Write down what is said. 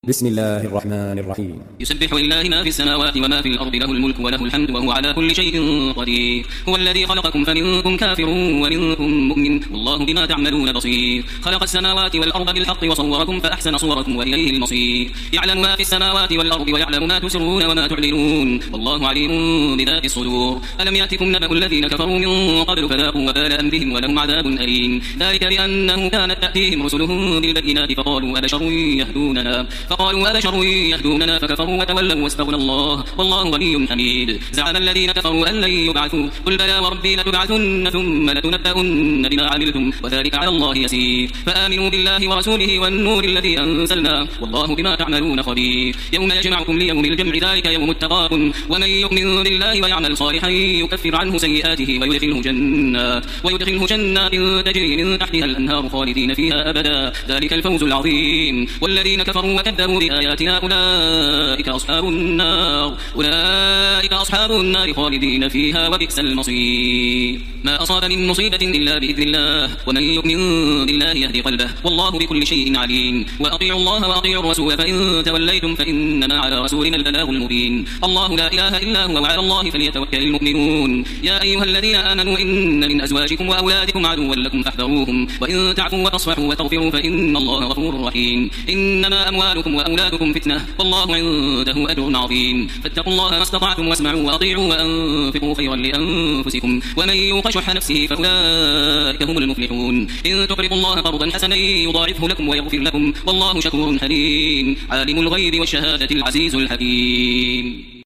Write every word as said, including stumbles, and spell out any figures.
بسم الله الرحمن الرحيم. يسبح لله ما في السماوات وما في الأرض، له الملك وله الحمد وهو على كل شيء قدير. هو الذي خلقكم فمنكم كافر ومنكم مؤمن والله بما تعملون بصير. خلق السماوات والأرض بالحق وصوركم فأحسن صوركم وإليه المصير. يعلم ما في السماوات والأرض ويعلم ما تسرون وما تعلنون والله عليم بذات الصدور. ألم يأتكم نبأ الذين كفروا من قبل فذاقوا وبال أمرهم ولهم عذاب أليم. ذلك بأنه كانت تأتيهم رسلهم بالبينات فقالوا أبشر يهدوننا فقالوا أبشر يهدوننا فكفروا وتولوا واستغنى الله والله غني حميد. زعم الذين كفروا أن لن يبعثوا قل بلى وربي لتبعثن ثم لتنبؤن بما عملتم وذلك على الله يسير. فآمنوا بالله ورسوله والنور الذي أنزلنا والله بما تعملون خبير. يوم يجمعكم ليوم الجمع ذلك يوم التغابن ومن يؤمن بالله ويعمل صالحا يكفر عنه سيئاته ويدخله جنات ويدخله جنات تجري من تحتها الأنهار خالدين فيها أبدا ذلك الفوز العظيم. والذين كفروا وكذبوا بآياتنا أولئك أصحاب النار أولئك أصحاب النار خالدين فيها وبئس المصير. ما أصاب من مصيبة إلا بإذن الله ومن يؤمن بالله يهدي قلبه والله بكل شيء عليم. وأطيعوا الله وأطيعوا الرسول فإن توليتم فإنما على رسولنا البلاغ المبين. الله لا إله إلا هو وعلى الله فليتوكل المؤمنون. يا أيها الذين آمنوا إن من أزواجكم وأولادكم عدوا لكم فاحذروهم وإن تعفوا وتصفحوا وتغفروا فإن الله غفور رحيم. إنما أموالكم وأولادكم فتنة والله عنده أجر عظيم. فاتقوا الله ما استطعتم واسمعوا وأطيعوا وأنفقوا خيرا لأنفسكم ومن يوق شح نفسه فأولئك هم المفلحون. إن تقرضوا الله قرضا حسنا يضاعفه لكم ويغفر لكم والله شكور حليم. عالم الغيب والشهادة العزيز الحكيم.